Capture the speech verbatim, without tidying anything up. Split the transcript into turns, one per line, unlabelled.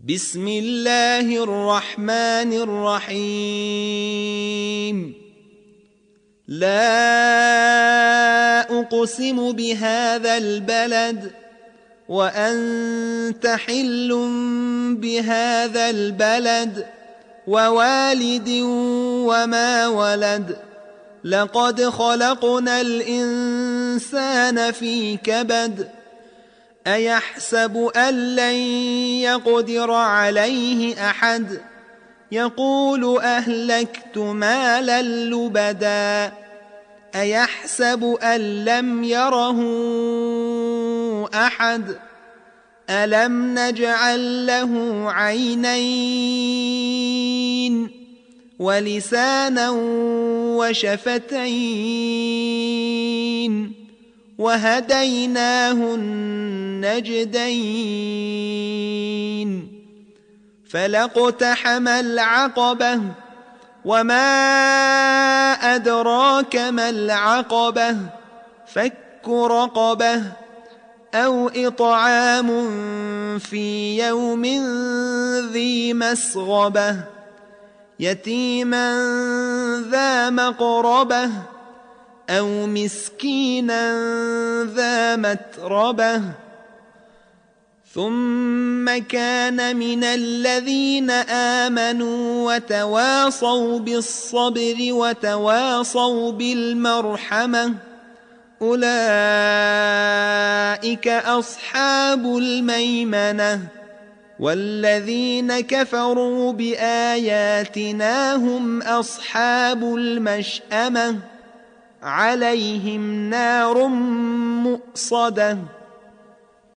بسم الله الرحمن الرحيم لا أقسم بهذا البلد وأنت حل بهذا البلد ووالد وما ولد لقد خلقنا الإنسان في كبد أيحسب أن لن يقدر عليه أحد يقول أهلكت مالا لبدا أيحسب أن لم يره أحد ألم نجعل له عينين ولسانا وشفتين وهديناه النجدين فلاقتحم العقبة وما أدراك ما العقبة فك رقبة أو إطعام في يوم ذي مسغبة يتيما ذا مقربة أو مسكينا ذا متربة ثم كان من الذين آمنوا وتواصوا بالصبر وتواصوا بالمرحمة أولئك أصحاب الميمنة والذين كفروا بآياتنا هم أصحاب المشأمة عليهم نار مؤصدة